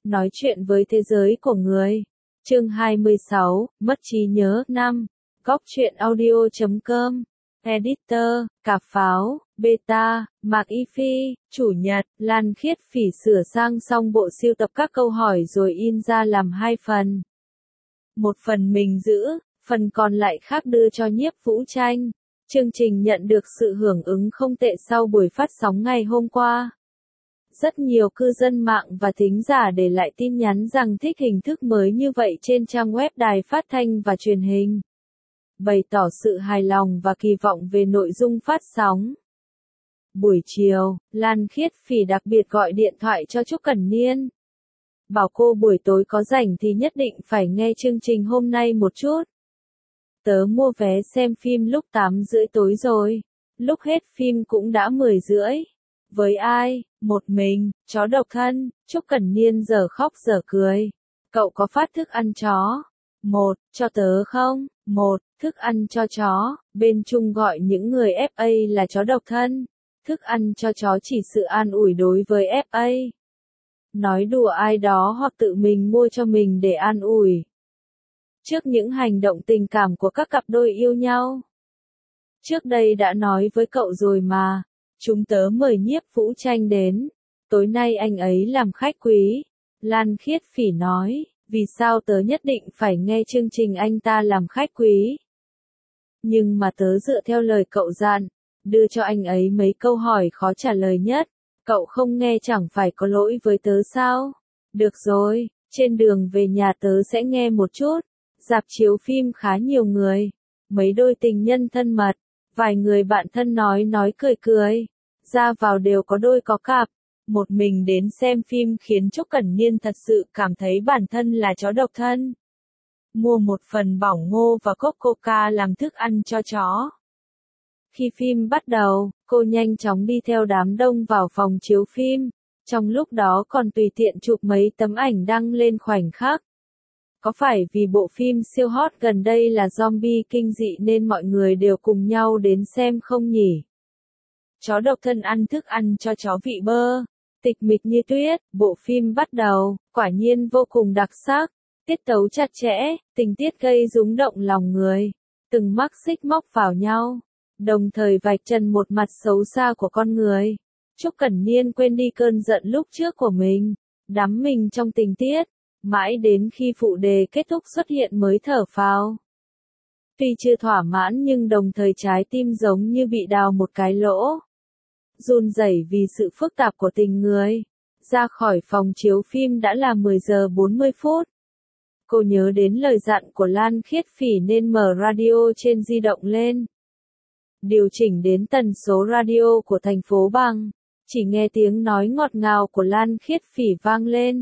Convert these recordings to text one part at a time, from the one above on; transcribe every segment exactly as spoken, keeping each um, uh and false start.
Nói chuyện với thế giới của người. Chương hai mươi sáu, mất trí nhớ. năm. Góc truyện audio chấm com. Editor, Cà Pháo, Beta, Mạc Y Phi, Chủ nhật, Lan Khiết Phỉ sửa sang xong bộ sưu tập các câu hỏi rồi in ra làm hai phần. Một phần mình giữ, phần còn lại khác đưa cho Nhiếp Vũ Tranh. Chương trình nhận được sự hưởng ứng không tệ sau buổi phát sóng ngày hôm qua. Rất nhiều cư dân mạng và thính giả để lại tin nhắn rằng thích hình thức mới như vậy trên trang web đài phát thanh và truyền hình. Bày tỏ sự hài lòng và kỳ vọng về nội dung phát sóng. Buổi chiều, Lan Khiết Phỉ đặc biệt gọi điện thoại cho Trúc Cẩn Niên. Bảo cô buổi tối có rảnh thì nhất định phải nghe chương trình hôm nay một chút. Tớ mua vé xem phim lúc tám rưỡi tối rồi. Lúc hết phim cũng đã mười rưỡi. Với ai? Một mình, chó độc thân. Trúc Cẩn Niên giờ khóc giờ cười. Cậu có phát thức ăn chó? Một, cho tớ không? Một, thức ăn cho chó. Bên Trung gọi những người ép a là chó độc thân. Thức ăn cho chó chỉ sự an ủi đối với ép a. Nói đùa ai đó hoặc tự mình mua cho mình để an ủi. Trước những hành động tình cảm của các cặp đôi yêu nhau. Trước đây đã nói với cậu rồi mà. Chúng tớ mời Nhiếp Vũ Tranh đến. Tối nay anh ấy làm khách quý. Lan Khiết Phỉ nói, vì sao tớ nhất định phải nghe chương trình anh ta làm khách quý. Nhưng mà tớ dựa theo lời cậu dặn, đưa cho anh ấy mấy câu hỏi khó trả lời nhất. Cậu không nghe chẳng phải có lỗi với tớ sao? Được rồi, trên đường về nhà tớ sẽ nghe một chút. Rạp chiếu phim khá nhiều người. Mấy đôi tình nhân thân mật. Vài người bạn thân nói nói cười cười. Ra vào đều có đôi có cặp. Một mình đến xem phim khiến Trúc Cẩn Niên thật sự cảm thấy bản thân là chó độc thân. Mua một phần bỏng ngô và cốc coca làm thức ăn cho chó. Khi phim bắt đầu, cô nhanh chóng đi theo đám đông vào phòng chiếu phim. Trong lúc đó còn tùy tiện chụp mấy tấm ảnh đăng lên khoảnh khắc. Có phải vì bộ phim siêu hot gần đây là zombie kinh dị nên mọi người đều cùng nhau đến xem không nhỉ? Chó độc thân ăn thức ăn cho chó vị bơ. Tịch mịch như tuyết, bộ phim bắt đầu, quả nhiên vô cùng đặc sắc. Tiết tấu chặt chẽ, tình tiết gây rúng động lòng người. Từng mắc xích móc vào nhau. Đồng thời vạch trần một mặt xấu xa của con người. Trúc Cẩn Niên quên đi cơn giận lúc trước của mình. Đắm mình trong tình tiết. Mãi đến khi phụ đề kết thúc xuất hiện mới thở phào. Tuy chưa thỏa mãn nhưng đồng thời trái tim giống như bị đào một cái lỗ. Run rẩy vì sự phức tạp của tình người. Ra khỏi phòng chiếu phim đã là mười giờ bốn mươi phút. Cô nhớ đến lời dặn của Lan Khiết Phỉ nên mở radio trên di động lên. Điều chỉnh đến tần số radio của thành phố Bằng. Chỉ nghe tiếng nói ngọt ngào của Lan Khiết Phỉ vang lên.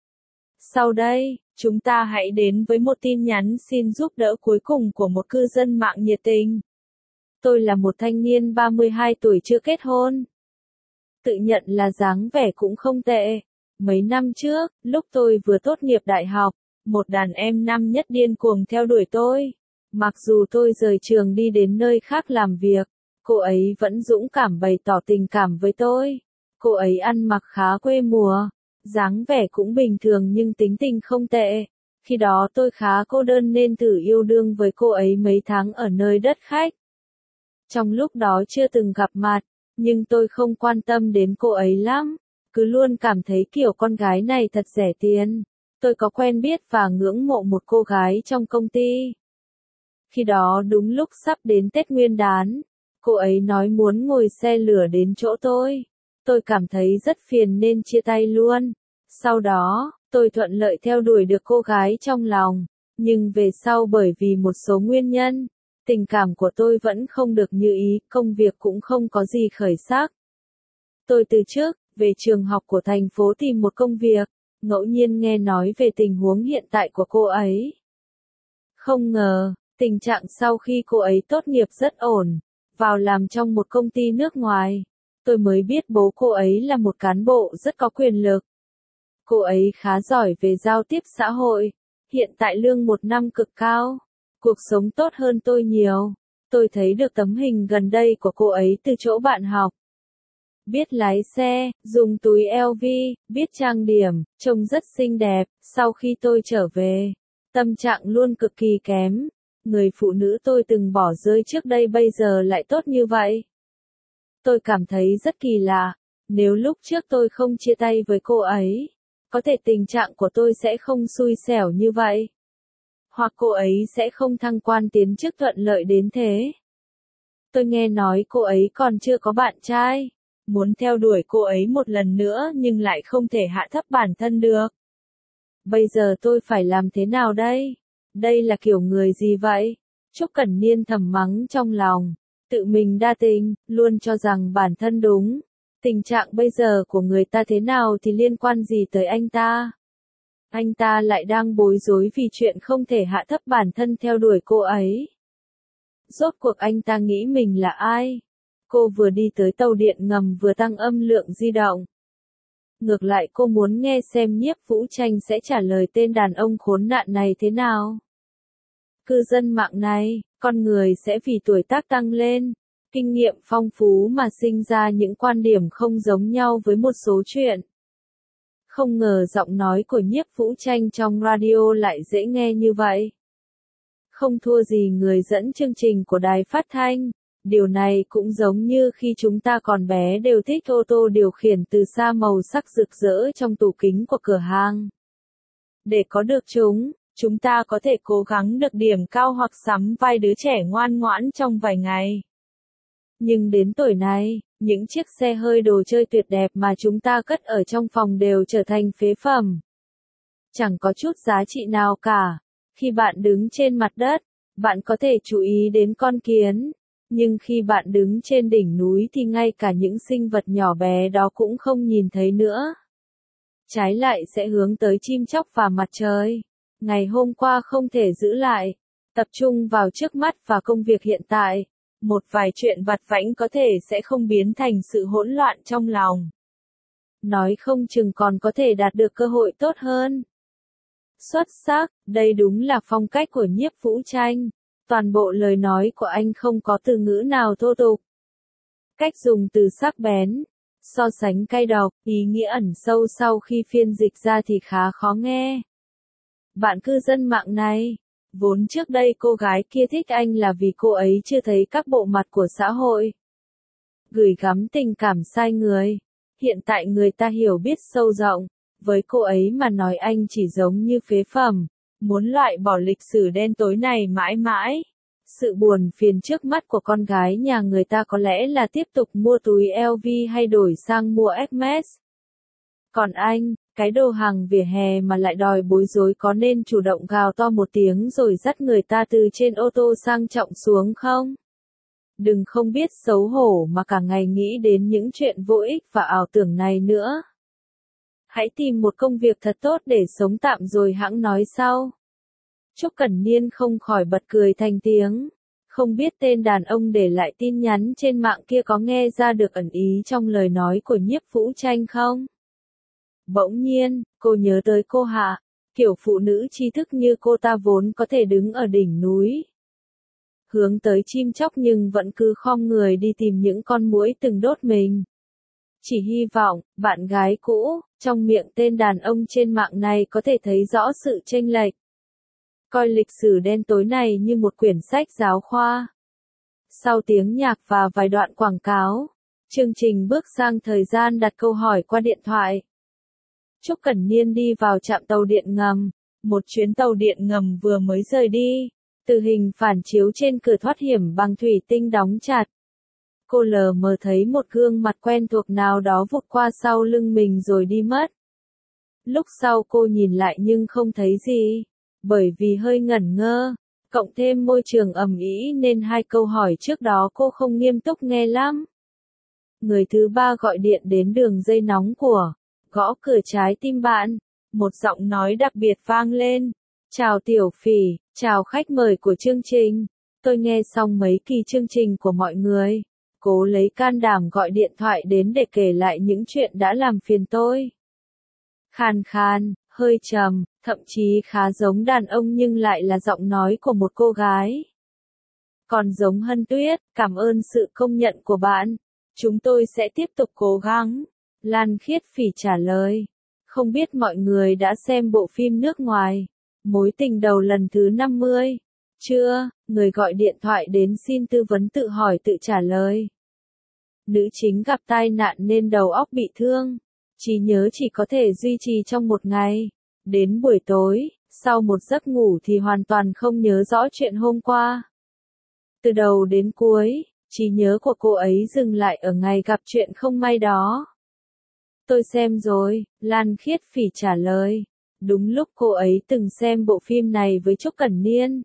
Sau đây, chúng ta hãy đến với một tin nhắn xin giúp đỡ cuối cùng của một cư dân mạng nhiệt tình. Tôi là một thanh niên ba mươi hai tuổi chưa kết hôn. Tự nhận là dáng vẻ cũng không tệ. Mấy năm trước, lúc tôi vừa tốt nghiệp đại học, một đàn em năm nhất điên cuồng theo đuổi tôi. Mặc dù tôi rời trường đi đến nơi khác làm việc, cô ấy vẫn dũng cảm bày tỏ tình cảm với tôi. Cô ấy ăn mặc khá quê mùa. Dáng vẻ cũng bình thường nhưng tính tình không tệ. Khi đó tôi khá cô đơn nên thử yêu đương với cô ấy mấy tháng ở nơi đất khách. Trong lúc đó chưa từng gặp mặt, nhưng tôi không quan tâm đến cô ấy lắm. Cứ luôn cảm thấy kiểu con gái này thật rẻ tiền. Tôi có quen biết và ngưỡng mộ một cô gái trong công ty. Khi đó đúng lúc sắp đến Tết Nguyên đán. Cô ấy nói muốn ngồi xe lửa đến chỗ tôi. Tôi cảm thấy rất phiền nên chia tay luôn. Sau đó, tôi thuận lợi theo đuổi được cô gái trong lòng. Nhưng về sau bởi vì một số nguyên nhân, tình cảm của tôi vẫn không được như ý, công việc cũng không có gì khởi sắc. Tôi từ chức, về trường học của thành phố tìm một công việc, ngẫu nhiên nghe nói về tình huống hiện tại của cô ấy. Không ngờ, tình trạng sau khi cô ấy tốt nghiệp rất ổn, vào làm trong một công ty nước ngoài. Tôi mới biết bố cô ấy là một cán bộ rất có quyền lực. Cô ấy khá giỏi về giao tiếp xã hội. Hiện tại lương một năm cực cao. Cuộc sống tốt hơn tôi nhiều. Tôi thấy được tấm hình gần đây của cô ấy từ chỗ bạn học. biết lái xe, dùng túi eo vi, biết trang điểm, trông rất xinh đẹp. Sau khi tôi trở về, tâm trạng luôn cực kỳ kém. Người phụ nữ tôi từng bỏ rơi trước đây bây giờ lại tốt như vậy. Tôi cảm thấy rất kỳ lạ. Nếu lúc trước tôi không chia tay với cô ấy, có thể tình trạng của tôi sẽ không xui xẻo như vậy. Hoặc cô ấy sẽ không thăng quan tiến chức thuận lợi đến thế. Tôi nghe nói cô ấy còn chưa có bạn trai. Muốn theo đuổi cô ấy một lần nữa nhưng lại không thể hạ thấp bản thân được. Bây giờ tôi phải làm thế nào đây? Đây là kiểu người gì vậy? Trúc Cẩn Niên thầm mắng trong lòng. Tự mình đa tình, luôn cho rằng bản thân đúng. Tình trạng bây giờ của người ta thế nào thì liên quan gì tới anh ta? Anh ta lại đang bối rối vì chuyện không thể hạ thấp bản thân theo đuổi cô ấy. Rốt cuộc anh ta nghĩ mình là ai? Cô vừa đi tới tàu điện ngầm vừa tăng âm lượng di động. Ngược lại cô muốn nghe xem Nhiếp Vũ Tranh sẽ trả lời tên đàn ông khốn nạn này thế nào. Cư dân mạng này, con người sẽ vì tuổi tác tăng lên, kinh nghiệm phong phú mà sinh ra những quan điểm không giống nhau với một số chuyện. Không ngờ giọng nói của Nhiếp Vũ Tranh trong radio lại dễ nghe như vậy. Không thua gì người dẫn chương trình của đài phát thanh. Điều này cũng giống như khi chúng ta còn bé đều thích ô tô điều khiển từ xa màu sắc rực rỡ trong tủ kính của cửa hàng. Để có được chúng, chúng ta có thể cố gắng được điểm cao hoặc sắm vai đứa trẻ ngoan ngoãn trong vài ngày. Nhưng đến tuổi này, những chiếc xe hơi đồ chơi tuyệt đẹp mà chúng ta cất ở trong phòng đều trở thành phế phẩm. Chẳng có chút giá trị nào cả. Khi bạn đứng trên mặt đất, bạn có thể chú ý đến con kiến. Nhưng khi bạn đứng trên đỉnh núi thì ngay cả những sinh vật nhỏ bé đó cũng không nhìn thấy nữa. Trái lại sẽ hướng tới chim chóc và mặt trời. Ngày hôm qua không thể giữ lại. Tập trung vào trước mắt và công việc hiện tại. Một vài chuyện vặt vãnh có thể sẽ không biến thành sự hỗn loạn trong lòng. Nói không chừng còn có thể đạt được cơ hội tốt hơn. Xuất sắc, đây đúng là phong cách của Nhiếp Vũ Tranh. Toàn bộ lời nói của anh không có từ ngữ nào thô tục. Cách dùng từ sắc bén, so sánh cay độc, ý nghĩa ẩn sâu sau khi phiên dịch ra thì khá khó nghe. Bạn cư dân mạng này, vốn trước đây cô gái kia thích anh là vì cô ấy chưa thấy các bộ mặt của xã hội. Gửi gắm tình cảm sai người. Hiện tại người ta hiểu biết sâu rộng. Với cô ấy mà nói anh chỉ giống như phế phẩm. Muốn loại bỏ lịch sử đen tối này mãi mãi. Sự buồn phiền trước mắt của con gái nhà người ta có lẽ là tiếp tục mua túi lờ vê hay đổi sang mua Hermes. Còn anh, cái đồ hàng vỉa hè mà lại đòi bối rối có nên chủ động gào to một tiếng rồi dắt người ta từ trên ô tô sang trọng xuống không? Đừng không biết xấu hổ mà cả ngày nghĩ đến những chuyện vô ích và ảo tưởng này nữa. Hãy tìm một công việc thật tốt để sống tạm rồi hẵng nói sau. Trúc Cẩn Niên không khỏi bật cười thành tiếng. Không biết tên đàn ông để lại tin nhắn trên mạng kia có nghe ra được ẩn ý trong lời nói của Nhiếp Vũ Tranh không? Bỗng nhiên, cô nhớ tới cô Hạ. Kiểu phụ nữ tri thức như cô ta vốn có thể đứng ở đỉnh núi. Hướng tới chim chóc nhưng vẫn cứ khom người đi tìm những con muỗi từng đốt mình. Chỉ hy vọng, bạn gái cũ, trong miệng tên đàn ông trên mạng này có thể thấy rõ sự chênh lệch. Coi lịch sử đen tối này như một quyển sách giáo khoa. Sau tiếng nhạc và vài đoạn quảng cáo, chương trình bước sang thời gian đặt câu hỏi qua điện thoại. Trúc Cẩn Niên đi vào trạm tàu điện ngầm. Một chuyến tàu điện ngầm vừa mới rời đi. Từ hình phản chiếu trên cửa thoát hiểm bằng thủy tinh đóng chặt. Cô lờ mờ thấy một gương mặt quen thuộc nào đó vụt qua sau lưng mình rồi đi mất. Lúc sau cô nhìn lại nhưng không thấy gì. Bởi vì hơi ngẩn ngơ, cộng thêm môi trường ầm ĩ nên hai câu hỏi trước đó cô không nghiêm túc nghe lắm. Người thứ ba gọi điện đến đường dây nóng của, gõ cửa trái tim bạn. Một giọng nói đặc biệt vang lên. Chào Tiểu Phỉ, chào khách mời của chương trình. Tôi nghe xong mấy kỳ chương trình của mọi người. Cố lấy can đảm gọi điện thoại đến để kể lại những chuyện đã làm phiền tôi. Khàn khàn, hơi trầm, thậm chí khá giống đàn ông nhưng lại là giọng nói của một cô gái. Còn giống Hân Tuyết, cảm ơn sự công nhận của bạn. Chúng tôi sẽ tiếp tục cố gắng. Lan Khiết Phỉ trả lời. Không biết mọi người đã xem bộ phim nước ngoài Mối tình đầu lần thứ năm mươi chưa? Người gọi điện thoại đến xin tư vấn tự hỏi tự trả lời. Nữ chính gặp tai nạn nên đầu óc bị thương. Trí nhớ chỉ có thể duy trì trong một ngày. Đến buổi tối, sau một giấc ngủ thì hoàn toàn không nhớ rõ chuyện hôm qua. Từ đầu đến cuối, trí nhớ của cô ấy dừng lại ở ngày gặp chuyện không may đó. Tôi xem rồi, Lan Khiết Phỉ trả lời. Đúng lúc cô ấy từng xem bộ phim này với Trúc Cẩn Niên.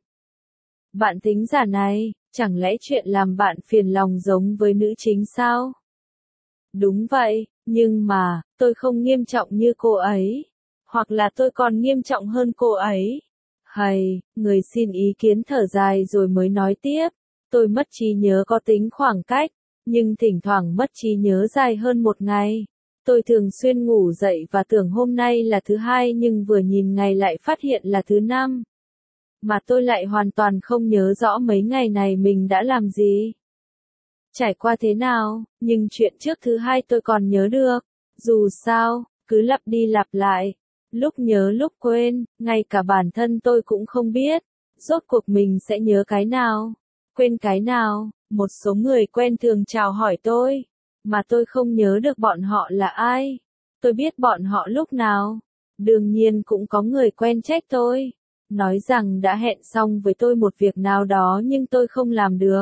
Bạn thính giả này, chẳng lẽ chuyện làm bạn phiền lòng giống với nữ chính sao? Đúng vậy, nhưng mà, tôi không nghiêm trọng như cô ấy. Hoặc là tôi còn nghiêm trọng hơn cô ấy. Hay, người xin ý kiến thở dài rồi mới nói tiếp. Tôi mất trí nhớ có tính khoảng cách, nhưng thỉnh thoảng mất trí nhớ dài hơn một ngày. Tôi thường xuyên ngủ dậy và tưởng hôm nay là thứ hai nhưng vừa nhìn ngày lại phát hiện là thứ năm. Mà tôi lại hoàn toàn không nhớ rõ mấy ngày này mình đã làm gì. Trải qua thế nào, nhưng chuyện trước thứ hai tôi còn nhớ được. Dù sao, cứ lặp đi lặp lại. Lúc nhớ lúc quên, ngay cả bản thân tôi cũng không biết. Rốt cuộc mình sẽ nhớ cái nào, quên cái nào. Một số người quen thường chào hỏi tôi. Mà tôi không nhớ được bọn họ là ai. Tôi biết bọn họ lúc nào. Đương nhiên cũng có người quen trách tôi. Nói rằng đã hẹn xong với tôi một việc nào đó nhưng tôi không làm được.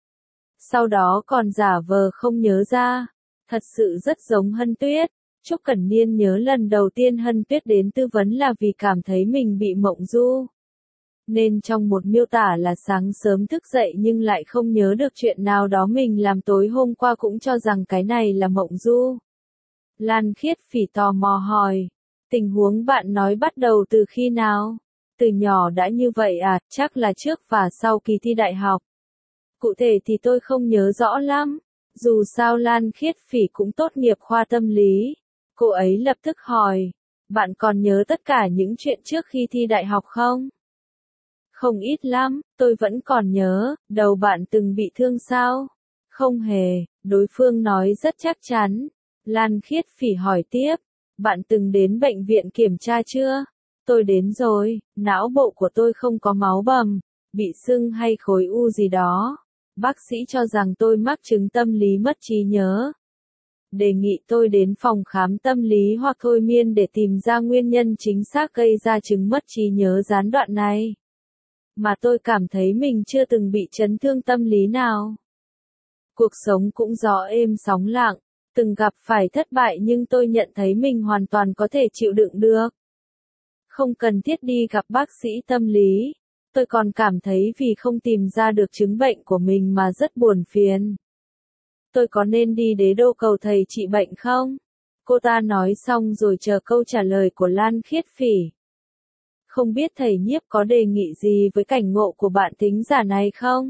Sau đó còn giả vờ không nhớ ra. Thật sự rất giống Hân Tuyết. Trúc Cẩn Niên nhớ lần đầu tiên Hân Tuyết đến tư vấn là vì cảm thấy mình bị mộng du. Nên trong một miêu tả là sáng sớm thức dậy nhưng lại không nhớ được chuyện nào đó mình làm tối hôm qua cũng cho rằng cái này là mộng du. Lan Khiết Phỉ tò mò hỏi. Tình huống bạn nói bắt đầu từ khi nào? Từ nhỏ đã như vậy à, chắc là trước và sau kỳ thi đại học. Cụ thể thì tôi không nhớ rõ lắm. Dù sao Lan Khiết Phỉ cũng tốt nghiệp khoa tâm lý. Cô ấy lập tức hỏi. Bạn còn nhớ tất cả những chuyện trước khi thi đại học không? Không ít lắm, tôi vẫn còn nhớ. Đầu bạn từng bị thương sao? Không hề, đối phương nói rất chắc chắn. Lan Khiết Phỉ hỏi tiếp. Bạn từng đến bệnh viện kiểm tra chưa? Tôi đến rồi, não bộ của tôi không có máu bầm, bị sưng hay khối u gì đó. Bác sĩ cho rằng tôi mắc chứng tâm lý mất trí nhớ. Đề nghị tôi đến phòng khám tâm lý hoặc thôi miên để tìm ra nguyên nhân chính xác gây ra chứng mất trí nhớ gián đoạn này. Mà tôi cảm thấy mình chưa từng bị chấn thương tâm lý nào. Cuộc sống cũng gió êm sóng lặng, từng gặp phải thất bại nhưng tôi nhận thấy mình hoàn toàn có thể chịu đựng được. Không cần thiết đi gặp bác sĩ tâm lý. Tôi còn cảm thấy vì không tìm ra được chứng bệnh của mình mà rất buồn phiền. Tôi có nên đi đế đô cầu thầy trị bệnh không? Cô ta nói xong rồi chờ câu trả lời của Lan Khiết Phỉ. Không biết thầy Nhiếp có đề nghị gì với cảnh ngộ của bạn thính giả này không?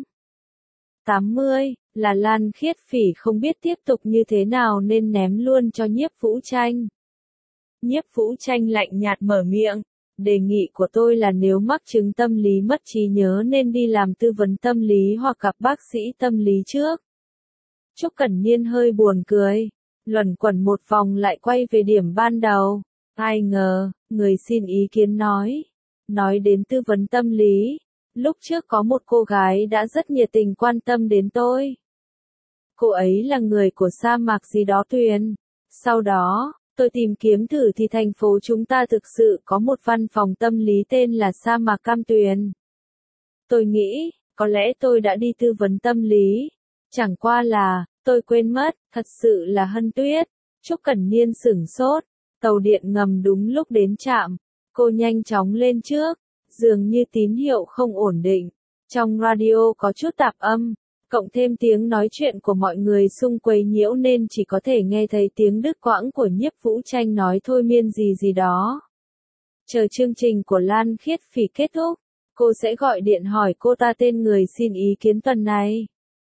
tám mươi, là Lan Khiết Phỉ không biết tiếp tục như thế nào nên ném luôn cho Nhiếp Vũ Tranh. Nhiếp Vũ Tranh lạnh nhạt mở miệng. Đề nghị của tôi là nếu mắc chứng tâm lý mất trí nhớ nên đi làm tư vấn tâm lý hoặc gặp bác sĩ tâm lý trước. Trúc Cẩn Niên hơi buồn cười. Luẩn quẩn một vòng lại quay về điểm ban đầu. Ai ngờ, người xin ý kiến nói. Nói đến tư vấn tâm lý. Lúc trước có một cô gái đã rất nhiệt tình quan tâm đến tôi. Cô ấy là người của sa mạc gì đó Tuyền. Sau đó, tôi tìm kiếm thử thì thành phố chúng ta thực sự có một văn phòng tâm lý tên là Sa mạc Cam Tuyền. Tôi nghĩ, có lẽ tôi đã đi tư vấn tâm lý. Chẳng qua là, tôi quên mất, thật sự là Hân Tuyết. Trúc Cẩn Niên sửng sốt. Tàu điện ngầm đúng lúc đến trạm. Cô nhanh chóng lên trước. Dường như tín hiệu không ổn định. Trong radio có chút tạp âm. Cộng thêm tiếng nói chuyện của mọi người xung quấy nhiễu nên chỉ có thể nghe thấy tiếng đứt quãng của Nhiếp Vũ Tranh nói thôi miên gì gì đó. Chờ chương trình của Lan Khiết Phỉ kết thúc, cô sẽ gọi điện hỏi cô ta tên người xin ý kiến tuần này.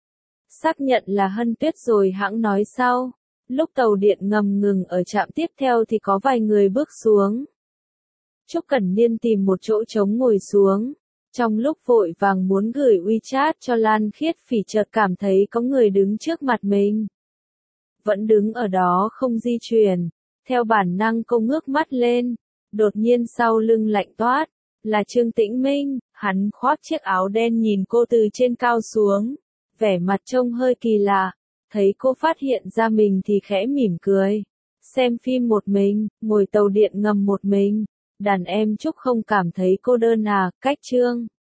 Xác nhận là Hân Tuyết rồi hãng nói sau. Lúc tàu điện ngầm ngừng ở trạm tiếp theo thì có vài người bước xuống. Trúc Cẩn Niên tìm một chỗ trống ngồi xuống. Trong lúc vội vàng muốn gửi WeChat cho Lan Khiết Phỉ chợt cảm thấy có người đứng trước mặt mình. vẫn đứng ở đó không di chuyển. Theo bản năng cô ngước mắt lên, đột nhiên sau lưng lạnh toát, là Trương Tĩnh Minh, hắn khoác chiếc áo đen nhìn cô từ trên cao xuống, vẻ mặt trông hơi kỳ lạ, thấy cô phát hiện ra mình thì khẽ mỉm cười. Xem phim một mình, ngồi tàu điện ngầm một mình, đàn em Trúc không cảm thấy cô đơn à, cách Trương